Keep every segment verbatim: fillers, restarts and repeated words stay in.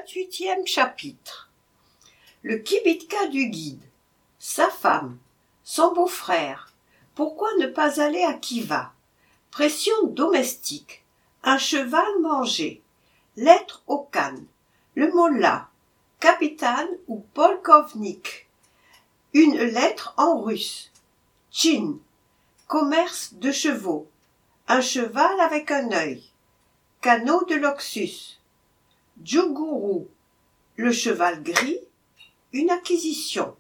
vingt-huitième chapitre. Le kibitka du guide, sa femme, son beau-frère, pourquoi ne pas aller à Khiva, pression domestique, un cheval mangé, lettre au Khan, le mollah, capitaine ou polkovnik, une lettre en russe, tchin, commerce de chevaux, un cheval avec un œil, canot de l'Oxus, djougourou, le cheval gris, une acquisition.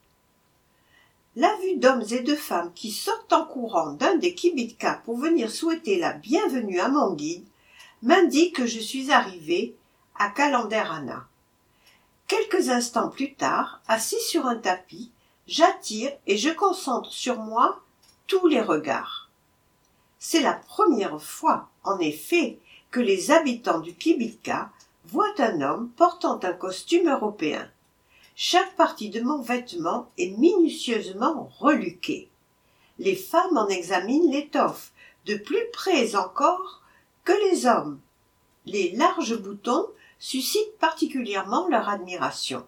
La vue d'hommes et de femmes qui sortent en courant d'un des kibitkas pour venir souhaiter la bienvenue à mon guide m'indique que je suis arrivé à Kalanderana. Quelques instants plus tard, assis sur un tapis, j'attire et je concentre sur moi tous les regards. C'est la première fois, en effet, que les habitants du kibitka voient un homme portant un costume européen. Chaque partie de mon vêtement est minutieusement reluquée. Les femmes en examinent l'étoffe, de plus près encore que les hommes. Les larges boutons suscitent particulièrement leur admiration.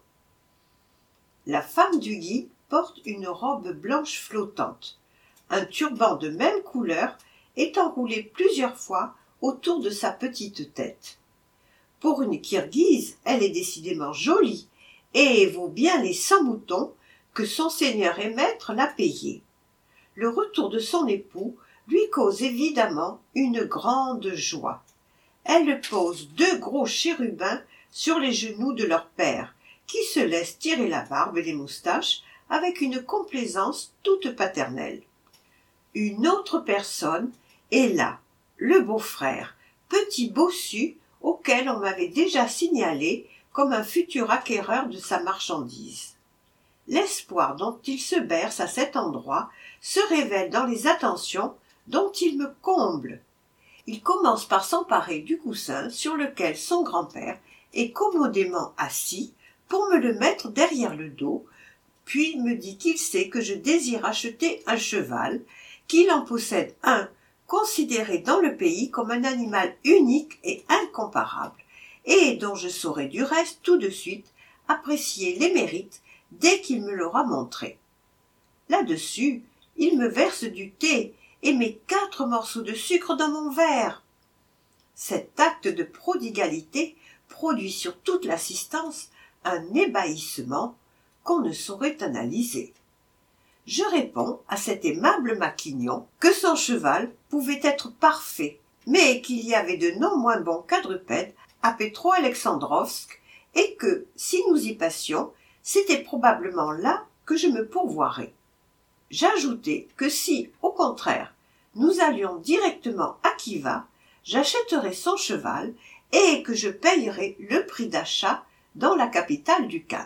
La femme du guide porte une robe blanche flottante. Un turban de même couleur est enroulé plusieurs fois autour de sa petite tête. Pour une Kirghize, elle est décidément jolie et vaut bien les cent moutons que son seigneur et maître l'a payé. Le retour de son époux lui cause évidemment une grande joie. Elle pose deux gros chérubins sur les genoux de leur père, qui se laisse tirer la barbe et les moustaches avec une complaisance toute paternelle. Une autre personne est là, le beau-frère, petit bossu auquel on m'avait déjà signalé comme un futur acquéreur de sa marchandise. L'espoir dont il se berce à cet endroit se révèle dans les attentions dont il me comble. Il commence par s'emparer du coussin sur lequel son grand-père est commodément assis pour me le mettre derrière le dos, puis me dit qu'il sait que je désire acheter un cheval, qu'il en possède un considéré dans le pays comme un animal unique et incomparable, et dont je saurai du reste tout de suite apprécier les mérites dès qu'il me l'aura montré. Là-dessus, il me verse du thé et met quatre morceaux de sucre dans mon verre. Cet acte de prodigalité produit sur toute l'assistance un ébahissement qu'on ne saurait analyser. Je réponds à cet aimable maquignon que son cheval pouvait être parfait, mais qu'il y avait de non moins bons quadrupèdes à Petro-Alexandrovsk et que, si nous y passions, c'était probablement là que je me pourvoirais. J'ajoutai que si, au contraire, nous allions directement à Khiva, j'achèterais son cheval et que je payerais le prix d'achat dans la capitale du Khan.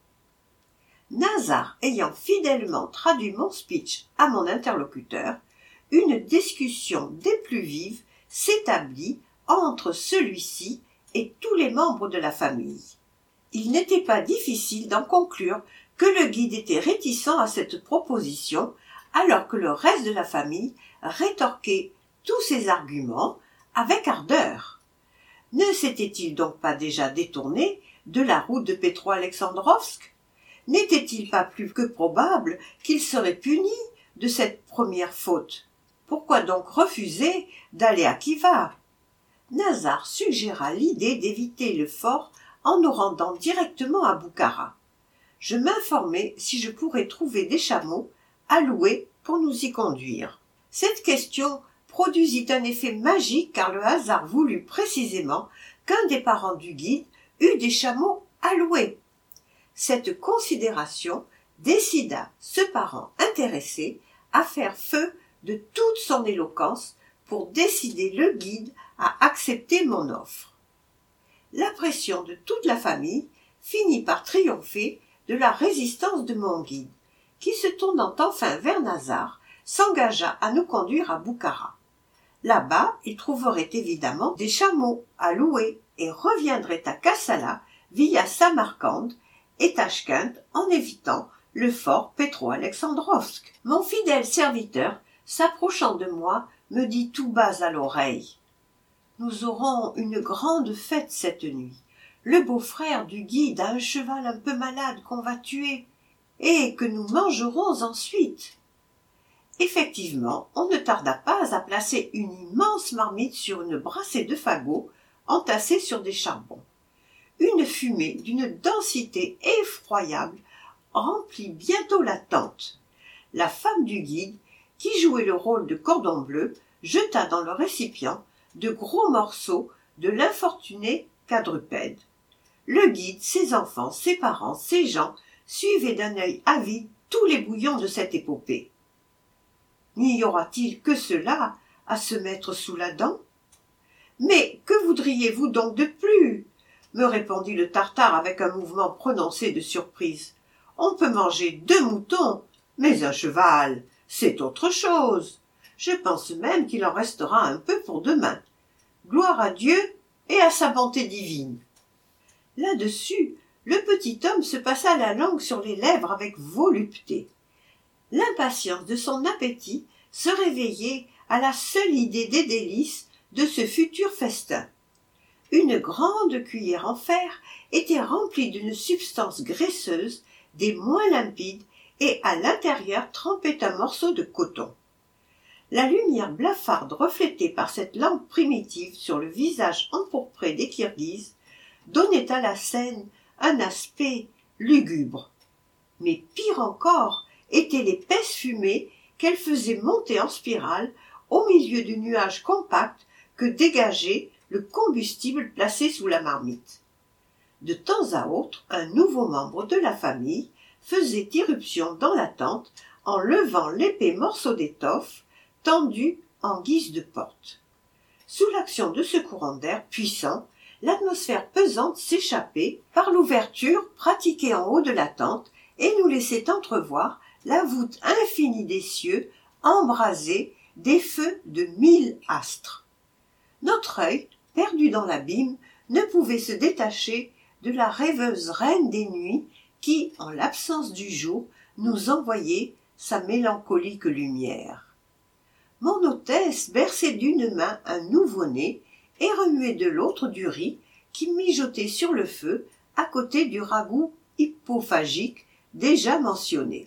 Nazar ayant fidèlement traduit mon speech à mon interlocuteur, une discussion des plus vives s'établit entre celui-ci et tous les membres de la famille. Il n'était pas difficile d'en conclure que le guide était réticent à cette proposition, alors que le reste de la famille rétorquait tous ces arguments avec ardeur. Ne s'était-il donc pas déjà détourné de la route de Petro-Alexandrovsk? N'était-il pas plus que probable qu'il serait puni de cette première faute? Pourquoi donc refuser d'aller à Khiva? Nazar suggéra l'idée d'éviter le fort en nous rendant directement à Boukhara. Je m'informai si je pourrais trouver des chameaux à louer pour nous y conduire. Cette question produisit un effet magique car le hasard voulut précisément qu'un des parents du guide eût des chameaux à louer. Cette considération décida ce parent intéressé à faire feu de toute son éloquence pour décider le guide à accepter mon offre. La pression de toute la famille finit par triompher de la résistance de mon guide, qui, se tournant enfin vers Nazar, s'engagea à nous conduire à Boukhara. Là-bas, il trouverait évidemment des chameaux à louer et reviendrait à Kassala via Samarcande et Tachkent en évitant le fort Petro-Alexandrovsk. Mon fidèle serviteur, s'approchant de moi, me dit tout bas à l'oreille: « Nous aurons une grande fête cette nuit. Le beau-frère du guide a un cheval un peu malade qu'on va tuer, et que nous mangerons ensuite. » Effectivement, on ne tarda pas à placer une immense marmite sur une brassée de fagots entassés sur des charbons. Une fumée d'une densité effroyable remplit bientôt la tente. La femme du guide, qui jouait le rôle de cordon bleu, jeta dans le récipient de gros morceaux de l'infortuné quadrupède. Le guide, ses enfants, ses parents, ses gens suivaient d'un œil avide tous les bouillons de cette épopée. N'y aura-t-il que cela à se mettre sous la dent? Mais que voudriez-vous donc de plus? Me répondit le Tartare avec un mouvement prononcé de surprise. On peut manger deux moutons, mais un cheval, c'est autre chose. Je pense même qu'il en restera un peu pour demain. Gloire à Dieu et à sa bonté divine. Là-dessus, le petit homme se passa la langue sur les lèvres avec volupté. L'impatience de son appétit se réveillait à la seule idée des délices de ce futur festin. Une grande cuillère en fer était remplie d'une substance graisseuse des moins limpides et à l'intérieur trempait un morceau de coton. La lumière blafarde reflétée par cette lampe primitive sur le visage empourpré des Kirghizes donnait à la scène un aspect lugubre. Mais pire encore était l'épaisse fumée qu'elle faisait monter en spirale au milieu du nuage compact que dégageait le combustible placé sous la marmite. De temps à autre, un nouveau membre de la famille faisait irruption dans la tente en levant l'épais morceau d'étoffe tendu en guise de porte. Sous l'action de ce courant d'air puissant, l'atmosphère pesante s'échappait par l'ouverture pratiquée en haut de la tente et nous laissait entrevoir la voûte infinie des cieux embrasée des feux de mille astres. Notre œil, perdu dans l'abîme, ne pouvait se détacher de la rêveuse reine des nuits qui, en l'absence du jour, nous envoyait sa mélancolique lumière. Mon hôtesse berçait d'une main un nouveau-né et remuait de l'autre du riz qui mijotait sur le feu à côté du ragoût hypophagique déjà mentionné.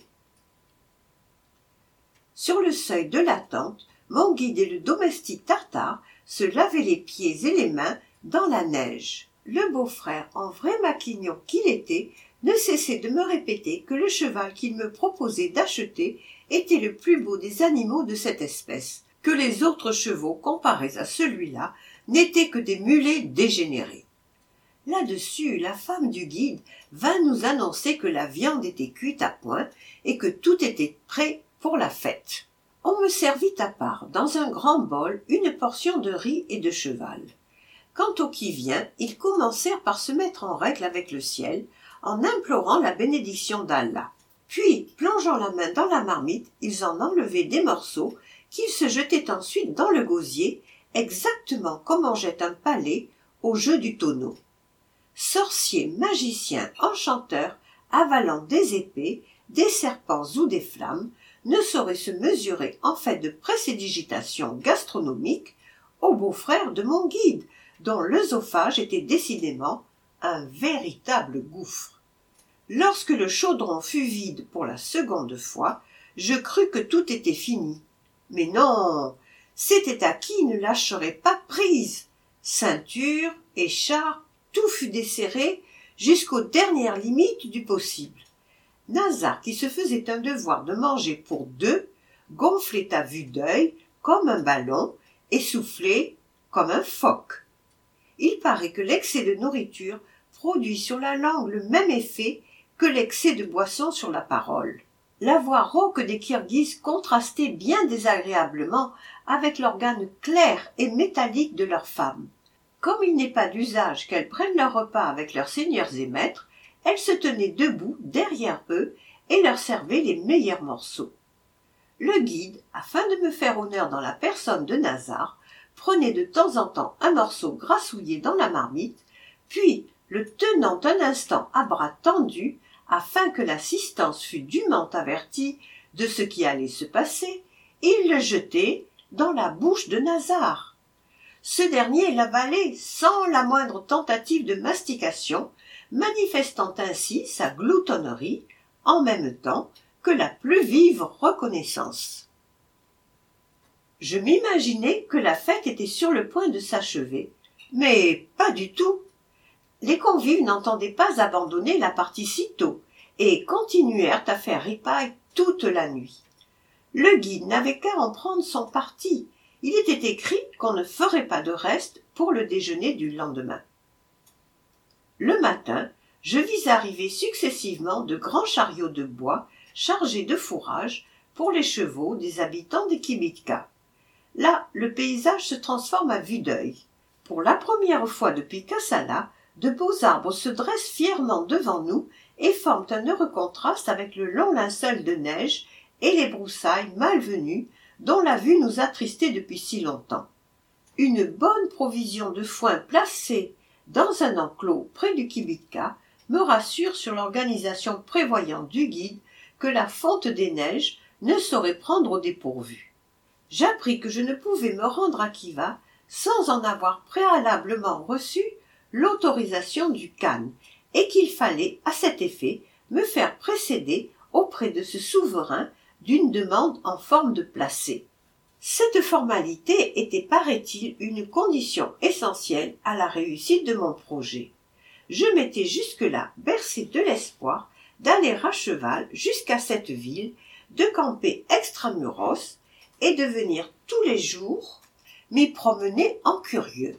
Sur le seuil de la tente, mon guide et le domestique Tartare se lavaient les pieds et les mains dans la neige. Le beau-frère, en vrai maquignon qu'il était, ne cessait de me répéter que le cheval qu'il me proposait d'acheter était le plus beau des animaux de cette espèce, que les autres chevaux, comparés à celui-là, n'étaient que des mulets dégénérés. Là-dessus, la femme du guide vint nous annoncer que la viande était cuite à point et que tout était prêt pour la fête. On me servit à part, dans un grand bol, une portion de riz et de cheval. Quant aux qui-vient, ils commencèrent par se mettre en règle avec le ciel, en implorant la bénédiction d'Allah. Puis, plongeant la main dans la marmite, ils en enlevaient des morceaux qu'ils se jetaient ensuite dans le gosier, exactement comme on jette un palais au jeu du tonneau. Sorciers, magiciens, enchanteurs, avalant des épées, des serpents ou des flammes, ne sauraient se mesurer en fait de précédigitation gastronomique au beau-frère de mon guide, dont l'œsophage était décidément un véritable gouffre. Lorsque le chaudron fut vide pour la seconde fois, je crus que tout était fini. Mais non, c'était à qui ne lâcherait pas prise. Ceinture, écharpe, tout fut desserré jusqu'aux dernières limites du possible. Nazar, qui se faisait un devoir de manger pour deux, gonflait à vue d'œil comme un ballon et soufflait comme un phoque. Il paraît que l'excès de nourriture produit sur la langue le même effet que l'excès de boisson sur la parole. La voix rauque des Kirghizes contrastait bien désagréablement avec l'organe clair et métallique de leurs femmes. Comme il n'est pas d'usage qu'elles prennent leur repas avec leurs seigneurs et maîtres, elles se tenaient debout derrière eux et leur servaient les meilleurs morceaux. Le guide, afin de me faire honneur dans la personne de Nazar, prenait de temps en temps un morceau grassouillé dans la marmite, puis, le tenant un instant à bras tendus, afin que l'assistance fût dûment avertie de ce qui allait se passer, il le jetait dans la bouche de Nazar. Ce dernier l'avalait sans la moindre tentative de mastication, manifestant ainsi sa gloutonnerie en même temps que la plus vive reconnaissance. Je m'imaginais que la fête était sur le point de s'achever, mais pas du tout. Les convives n'entendaient pas abandonner la partie si tôt et continuèrent à faire ripaille toute la nuit. Le guide n'avait qu'à en prendre son parti. Il était écrit qu'on ne ferait pas de reste pour le déjeuner du lendemain. Le matin, je vis arriver successivement de grands chariots de bois chargés de fourrage pour les chevaux des habitants des Kibitka. Là, le paysage se transforme à vue d'œil. Pour la première fois depuis Kassala, de beaux arbres se dressent fièrement devant nous et forment un heureux contraste avec le long linceul de neige et les broussailles malvenues dont la vue nous attristait depuis si longtemps. Une bonne provision de foin placée dans un enclos près du Kibitka me rassure sur l'organisation prévoyante du guide que la fonte des neiges ne saurait prendre au dépourvu. J'appris que je ne pouvais me rendre à Khiva sans en avoir préalablement reçu l'autorisation du khan et qu'il fallait, à cet effet, me faire précéder auprès de ce souverain d'une demande en forme de placet. Cette formalité était, paraît-il, une condition essentielle à la réussite de mon projet. Je m'étais jusque-là bercé de l'espoir d'aller à cheval jusqu'à cette ville, de camper extramuros et de venir tous les jours m'y promener en curieux.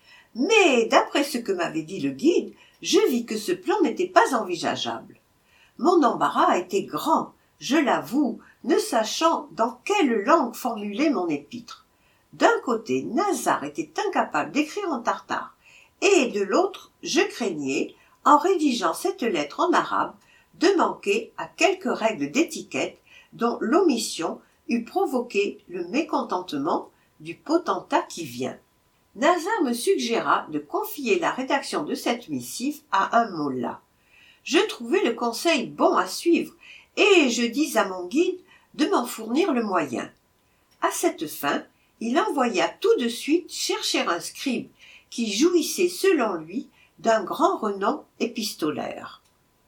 Mais d'après ce que m'avait dit le guide, je vis que ce plan n'était pas envisageable. Mon embarras était grand, je l'avoue, ne sachant dans quelle langue formuler mon épître. D'un côté, Nazar était incapable d'écrire en tartare, et de l'autre, je craignais, en rédigeant cette lettre en arabe, de manquer à quelques règles d'étiquette dont l'omission eût provoqué le mécontentement du potentat qui vient. Nazar me suggéra de confier la rédaction de cette missive à un mollah. Je trouvai le conseil bon à suivre, et je dis à mon guide de m'en fournir le moyen. À cette fin, il envoya tout de suite chercher un scribe qui jouissait selon lui d'un grand renom épistolaire.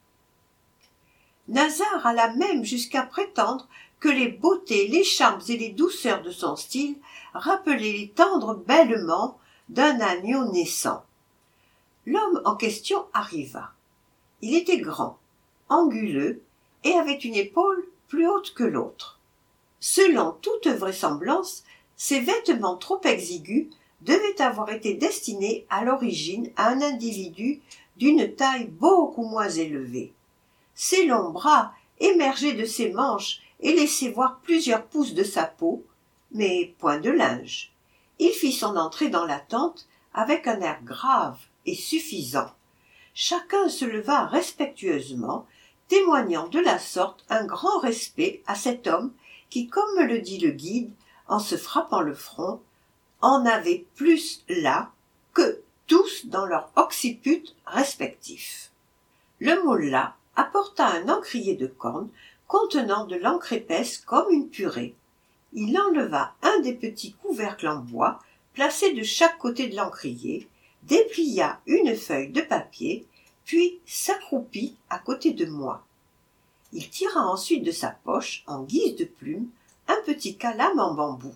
Nazar alla même jusqu'à prétendre que les beautés, les charmes et les douceurs de son style rappelaient les tendres bêlements d'un agneau naissant. L'homme en question arriva. Il était grand, anguleux, et avait une épaule plus haute que l'autre. Selon toute vraisemblance, ses vêtements trop exigus devaient avoir été destinés à l'origine à un individu d'une taille beaucoup moins élevée. Ses longs bras émergeaient de ses manches et laissaient voir plusieurs pouces de sa peau, mais point de linge. Il fit son entrée dans la tente avec un air grave et suffisant. Chacun se leva respectueusement, témoignant de la sorte un grand respect à cet homme qui, comme me le dit le guide, en se frappant le front, en avait plus là que tous dans leur occiput respectif. Le mollah apporta un encrier de corne contenant de l'encre épaisse comme une purée. Il enleva un des petits couvercles en bois placés de chaque côté de l'encrier, déplia une feuille de papier, puis s'accroupit à côté de moi. Il tira ensuite de sa poche, en guise de plume, un petit calame en bambou.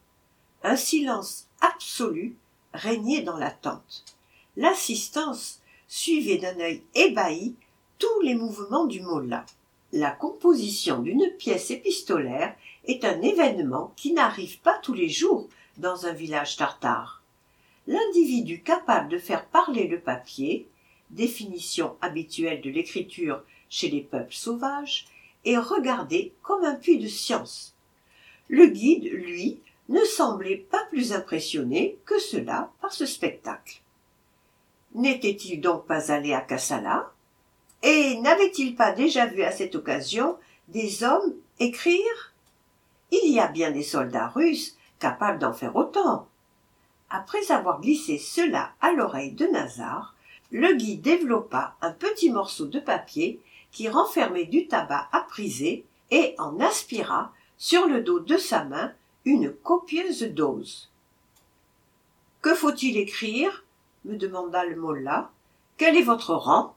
Un silence absolu régnait dans la tente. L'assistance suivait d'un œil ébahi tous les mouvements du mollah. La composition d'une pièce épistolaire est un événement qui n'arrive pas tous les jours dans un village tartare. L'individu capable de faire parler le papier, définition habituelle de l'écriture chez les peuples sauvages, est regardé comme un puits de science. Le guide, lui, ne semblait pas plus impressionné que cela par ce spectacle. N'était-il donc pas allé à Kassala? Et n'avait-il pas déjà vu à cette occasion des hommes écrire? Il y a bien des soldats russes capables d'en faire autant. Après avoir glissé cela à l'oreille de Nazar, le guide développa un petit morceau de papier qui renfermait du tabac à priser et en aspira sur le dos de sa main une copieuse dose. Que faut-il écrire? Me demanda le mollah. Quel est votre rang?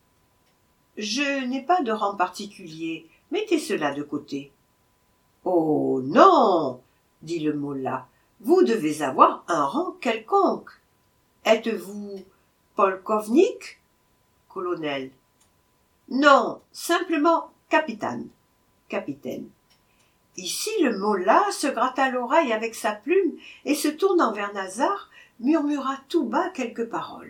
Je n'ai pas de rang particulier, mettez cela de côté. Oh non, dit le mollah, vous devez avoir un rang quelconque. Êtes-vous polkovnik? Colonel. Non, simplement capitaine. Capitaine. Ici le mollah se gratta l'oreille avec sa plume et se tournant vers Nazar, murmura tout bas quelques paroles.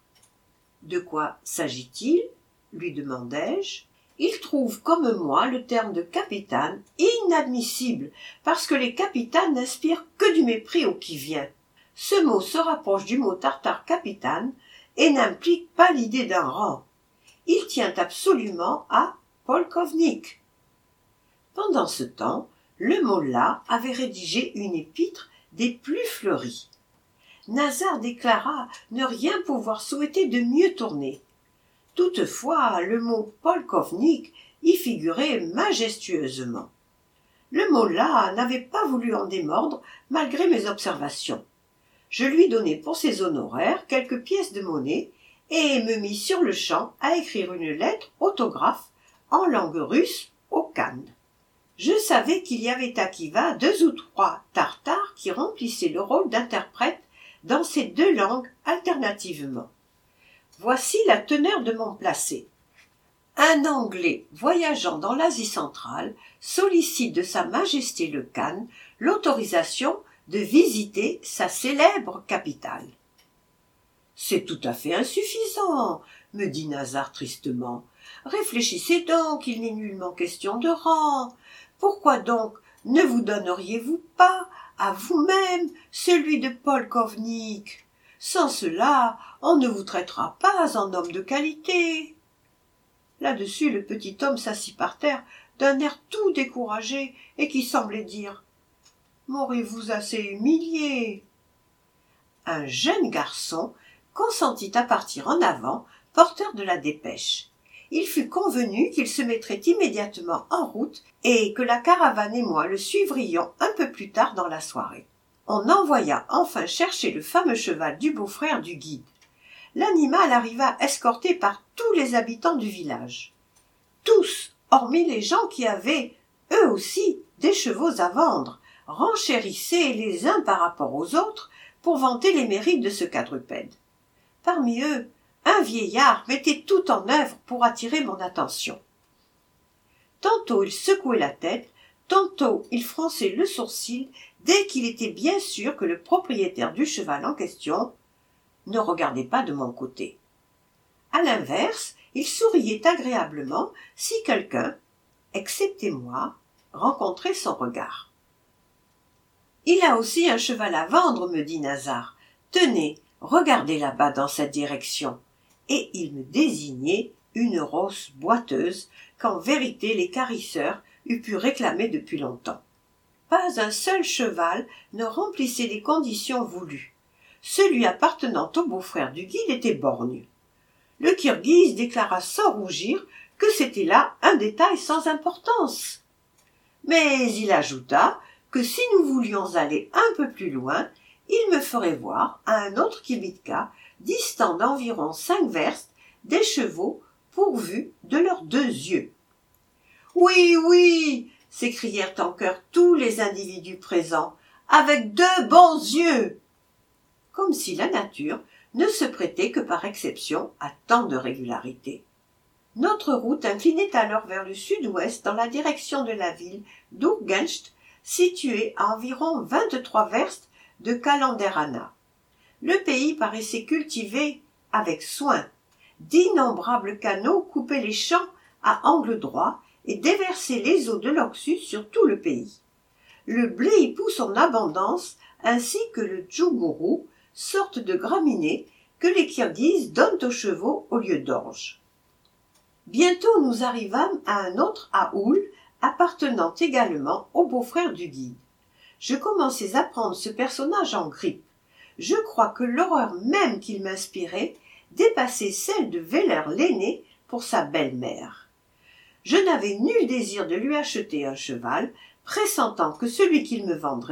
De quoi s'agit-il? Lui demandai-je. Il trouve comme moi le terme de capitaine inadmissible, parce que les capitaines n'inspirent que du mépris au qui-vient. Ce mot se rapproche du mot tartare capitaine et n'implique pas l'idée d'un rang. Il tient absolument à polkovnik. Pendant ce temps, le mollah avait rédigé une épître des plus fleuries. Nazar déclara ne rien pouvoir souhaiter de mieux tourné. Toutefois, le mot polkovnik y figurait majestueusement. Le mollah n'avait pas voulu en démordre malgré mes observations. Je lui donnai pour ses honoraires quelques pièces de monnaie et me mis sur le champ à écrire une lettre autographe en langue russe au Khan. Je savais qu'il y avait à Khiva deux ou trois tartares qui remplissaient le rôle d'interprète dans ces deux langues alternativement. Voici la teneur de mon placé. Un Anglais voyageant dans l'Asie centrale sollicite de Sa Majesté le Khan l'autorisation de visiter sa célèbre capitale. C'est tout à fait insuffisant, me dit Nazar tristement. Réfléchissez donc, il n'est nullement question de rang. Pourquoi donc ne vous donneriez-vous pas à vous-même celui de polkovnik? Sans cela, on ne vous traitera pas en homme de qualité. Là-dessus, le petit homme s'assit par terre d'un air tout découragé et qui semblait dire « M'aurez-vous assez humilié ?» Un jeune garçon consentit à partir en avant, porteur de la dépêche. Il fut convenu qu'il se mettrait immédiatement en route et que la caravane et moi le suivrions un peu plus tard dans la soirée. On envoya enfin chercher le fameux cheval du beau-frère du guide. L'animal arriva escorté par tous les habitants du village. Tous, hormis les gens qui avaient, eux aussi, des chevaux à vendre, renchérissaient les uns par rapport aux autres pour vanter les mérites de ce quadrupède. Parmi eux, un vieillard mettait tout en œuvre pour attirer mon attention. Tantôt il secouait la tête, tantôt il fronçait le sourcil dès qu'il était bien sûr que le propriétaire du cheval en question ne regardait pas de mon côté. À l'inverse, il souriait agréablement si quelqu'un, excepté moi, rencontrait son regard. « Il a aussi un cheval à vendre, me dit Nazar. Tenez, regardez là-bas dans cette direction. » Et il me désignait une rosse boiteuse qu'en vérité les carisseurs eût pu réclamer depuis longtemps. Pas un seul cheval ne remplissait les conditions voulues. Celui appartenant au beau-frère du guide était borgne. Le Kirghise déclara sans rougir que c'était là un détail sans importance. Mais il ajouta que si nous voulions aller un peu plus loin, il me ferait voir à un autre kibitka distant d'environ cinq verstes des chevaux pourvus de leurs deux yeux. « Oui, oui !» s'écrièrent en chœur tous les individus présents, « avec deux bons yeux !» Comme si la nature ne se prêtait que par exception à tant de régularité. Notre route inclinait alors vers le sud-ouest dans la direction de la ville d'Urgenst, située à environ vingt-trois verstes de Kalanderana. Le pays paraissait cultivé avec soin. D'innombrables canaux coupaient les champs à angle droit et déversaient les eaux de l'Oxus sur tout le pays. Le blé y pousse en abondance, ainsi que le djougourou, sorte de graminée que les Kirghizes donnent aux chevaux au lieu d'orge. Bientôt nous arrivâmes à un autre aoul appartenant également au beau-frère du guide. Je commençais à prendre ce personnage en grippe. Je crois que l'horreur même qu'il m'inspirait dépassait celle de Véler l'aîné pour sa belle-mère. Je n'avais nul désir de lui acheter un cheval, pressentant que celui qu'il me vendrait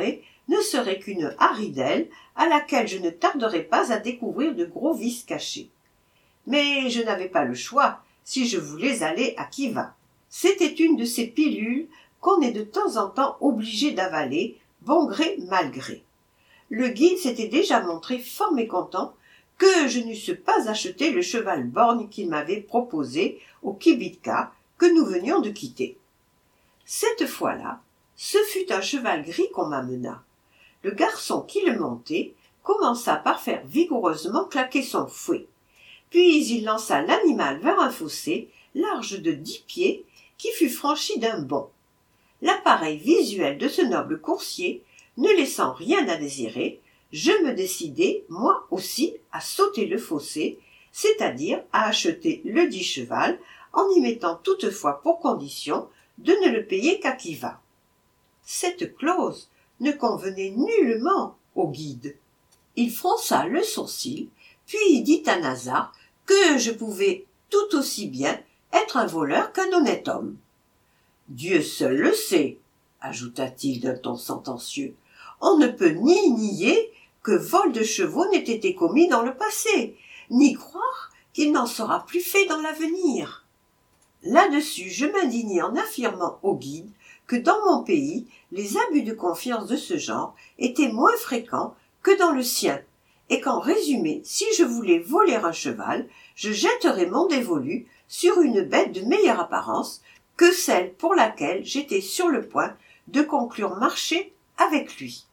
ne serait qu'une haridelle à laquelle je ne tarderais pas à découvrir de gros vices cachés. Mais je n'avais pas le choix si je voulais aller à Khiva. C'était une de ces pilules qu'on est de temps en temps obligé d'avaler, bon gré mal gré. Le guide s'était déjà montré fort mécontent que je n'eusse pas acheté le cheval borgne qu'il m'avait proposé au Kibitka que nous venions de quitter. Cette fois-là, ce fut un cheval gris qu'on m'amena. Le garçon qui le montait commença par faire vigoureusement claquer son fouet. Puis il lança l'animal vers un fossé large de dix pieds qui fut franchi d'un bond. L'appareil visuel de ce noble coursier ne laissant rien à désirer, je me décidai, moi aussi, à sauter le fossé, c'est-à-dire à acheter le dit cheval, en y mettant toutefois pour condition de ne le payer qu'à Khiva. Cette clause ne convenait nullement au guide. Il fronça le sourcil, puis dit à Nazar que je pouvais tout aussi bien être un voleur qu'un honnête homme. « Dieu seul le sait, » ajouta-t-il d'un ton sentencieux. « On ne peut ni nier que vol de chevaux n'ait été commis dans le passé, ni croire qu'il n'en sera plus fait dans l'avenir. » Là-dessus, je m'indignai en affirmant au guide que dans mon pays, les abus de confiance de ce genre étaient moins fréquents que dans le sien, et qu'en résumé, si je voulais voler un cheval, je jetterais mon dévolu sur une bête de meilleure apparence que celle pour laquelle j'étais sur le point de conclure marché avec lui.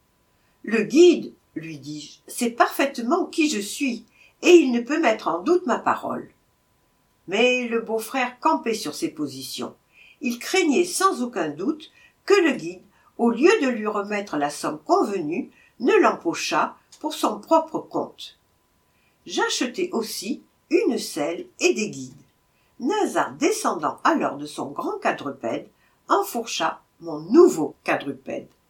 « Le guide, lui dis-je, sait parfaitement qui je suis, et il ne peut mettre en doute ma parole. » Mais le beau-frère campait sur ses positions. Il craignait sans aucun doute que le guide, au lieu de lui remettre la somme convenue, ne l'empochât pour son propre compte. J'achetai aussi une selle et des guides. Nazar, descendant alors de son grand quadrupède, enfourcha mon nouveau quadrupède.